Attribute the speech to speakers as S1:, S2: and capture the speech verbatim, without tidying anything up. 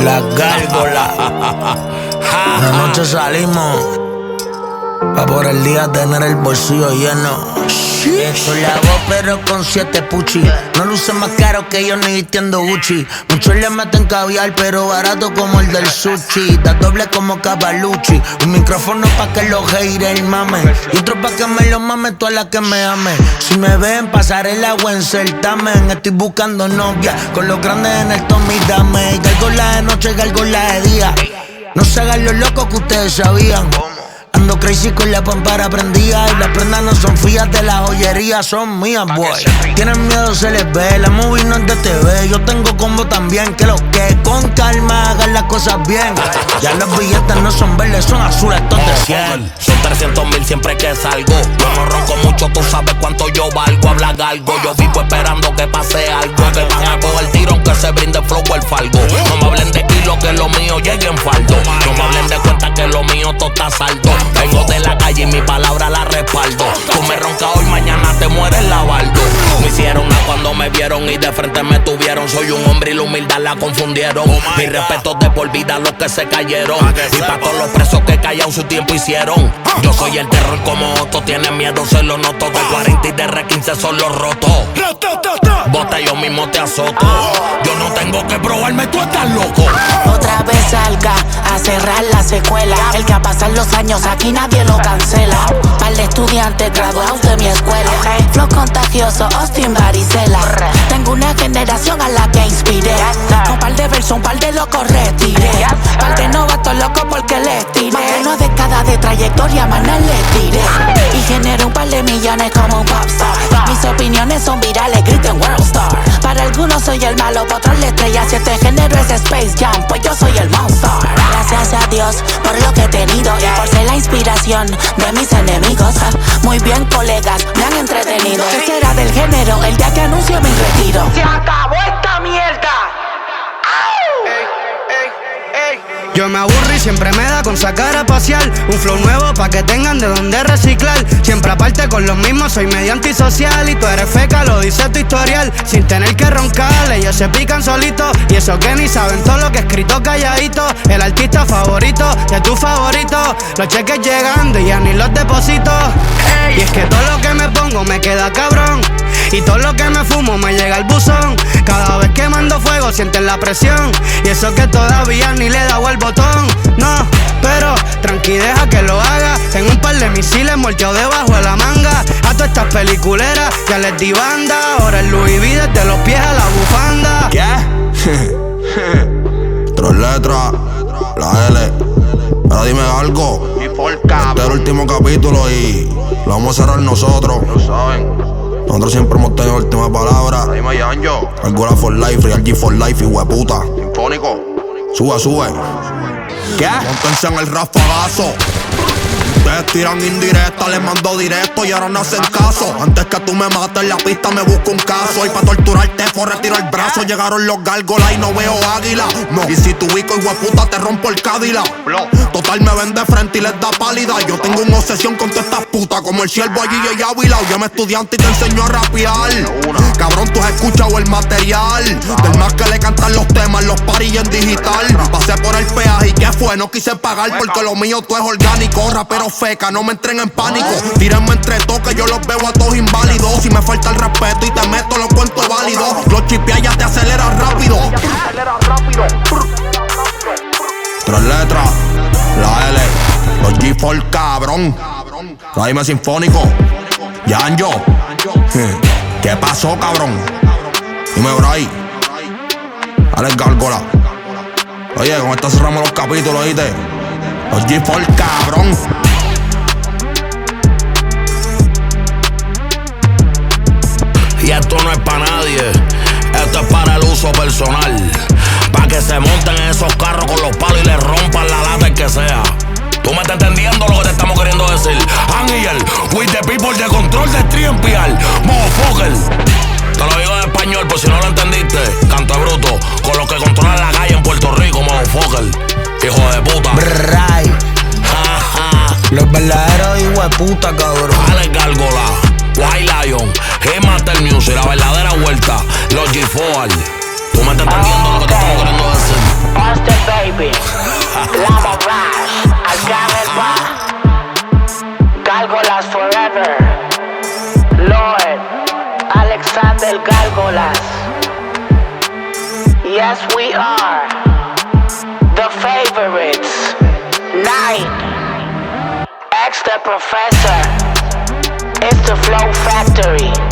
S1: La gárgola. La noche salimos pa' por el día tener el bolsillo lleno. Esto le hago pero con siete puchi. No luce más caro que yo ni vistiendo Gucci. Muchos le meten caviar pero barato como el del sushi. Da doble como Cavalucci. Un micrófono pa' que los haters mamen y otro pa' que me lo mame toda la que me ame. Si me ven pasar el agua en certamen. Estoy buscando novia con los grandes en el Tommy Dame. Gárgola de noche, gárgola de día. No se hagan los locos que ustedes sabían. Ando crazy con la pampara prendida. Y las prendas no son fías de la joyería, son mías, boy. Tienen miedo, se les ve, la movie no es de T V. Yo tengo combo también, que lo que con calma hagan las cosas bien. Ya los billetes no son verdes, son azules, estos de cien.
S2: Son trescientos mil siempre que salgo. Yo no ronco mucho, tú sabes cuánto yo valgo. Habla galgo, yo vivo esperando que pase algo. Que van a coger tiro aunque se brinde flow o el falgo. No me hablen de hilo, que lo mío llegue en faldo. No me hablen de cuenta que lo mío todo está saldo. Vengo de la calle y mi palabra la respaldo. Tú me roncas hoy, mañana te mueres la baldo. Me hicieron nada cuando me vieron y de frente me tuvieron. Soy un hombre y la humildad la confundieron. Mi respeto de por vida a los que se cayeron. Y pa' todos los presos que callaron su tiempo hicieron. Yo soy el terror como Otto, tienen miedo, se lo noto. De cuarenta y de R quince son los rotos. Bota, yo mismo te azoto. Yo no tengo que probarme, tú estás loco.
S3: Otra vez salga a cerrar la secuela. El que a pasar los años aquí nadie lo cancela. Par de estudiantes graduados de mi escuela. Flow contagioso, Austin varicela. Tengo una generación a la que inspiré. Con par de versos, un par de locos retiré. Par de novatos locos porque les tiré. Más de una década de trayectoria, maná les tiré. Y generé un par de millones como un popstar. Mis opiniones son virales, griten Worldstar. Para algunos soy el malo, para otros la estrella. Si este género es Space Jam, pues yo soy el monster. Gracias a Dios por lo que he tenido y por ser la inspiración de mis enemigos. Muy bien, colegas, me han entretenido. ¿Qué será del género el día que anuncio mi retiro?
S4: ¡Se acabó esta mierda!
S5: Yo me aburro y siempre me da con sacar a pasear. Un flow nuevo pa' que tengan de dónde reciclar. Siempre aparte con los mismos, soy medio antisocial. Y tú eres feca, lo dice tu historial. Sin tener que roncar, ellos se pican solitos. Y eso que ni saben todo lo que he escrito calladito. El artista favorito de tu favorito. Los cheques llegando y ya ni los deposito. Y es que todo lo que me pongo me queda cabrón. Y todo lo que me fumo me llega al buzón. Cada vez que mando fuego sienten la presión. Y eso que todavía ni le he dado el botón. No, pero tranqui, deja que lo haga. Tengo un par de misiles molteados debajo de la manga. A todas estas peliculeras ya les di banda. Ahora el Louis V desde los pies a la bufanda.
S2: ¿Qué?
S6: Tres letras, la L. Ahora dime algo. Este es el último capítulo y lo vamos a cerrar nosotros.
S7: Lo saben.
S6: Nosotros siempre hemos tenido última palabra.
S7: Dime Yanjo.
S6: Gárgola for life, Real G for life y hueputa.
S7: Sinfónico.
S6: Sube, sube.
S2: ¿Qué?
S6: Pónganse en el rafagazo. Ustedes tiran indirecta, les mando directo y ahora no hacen caso. Antes que tú me mates en la pista me busco un caso. Y pa' torturarte for retiro el brazo. Llegaron los gárgolas y no veo águila. No, y si tu bico y hueputa te rompo el Cádila. Total me ven de frente y les da pálida. Yo tengo una obsesión con todas estas putas, como el siervo allí y Ávila. Yo me estudiante y te enseño a rapear. Cabrón, tú has escuchado el material. Del más que le cantan los temas, los paris en digital. Pasé por el peaje y ¿qué fue? No quise pagar porque lo mío todo es orgánico. Rapero feca, no me entren en pánico. Tírenme entre toques, yo los veo a todos inválidos. Si me falta el respeto y te meto los cuentos válidos. Los chipeas ya te aceleran rápido. Tres letras, la L, los G cuatro cabrón. Dime sinfónico, Yanjo. ¿Qué pasó, cabrón? Dime por ahí. Alex Gárgola. Oye, con esta cerramos los capítulos, ¿oíste? Los G cuatro cabrón.
S2: Y esto no es para nadie, esto es para el uso personal. Pa' que se monten en esos carros con los palos y les rompan la lata el que sea. ¿Tú me estás entendiendo lo que te estamos queriendo decir? Ángel, with the people de control de Triempial, motherfucker. Te lo digo en español por si no lo entendiste. Canto de bruto, con los que controlan la calle en Puerto Rico, motherfucker. Hijo de puta.
S1: Right. Los verdaderos hijos de puta, cabrón.
S2: Alex Gárgola, White Lion, G-Master Music, la verdadera vuelta, los G cuatro. ¿Tú me estás entendiendo lo que te estamos queriendo decir?
S3: baby. Lava Bash, Arcángel va. Gárgolas forever. Lord, Alexander Gárgolas. Yes, we are the favorites. Nine, X the Professor. It's the Flow Factory.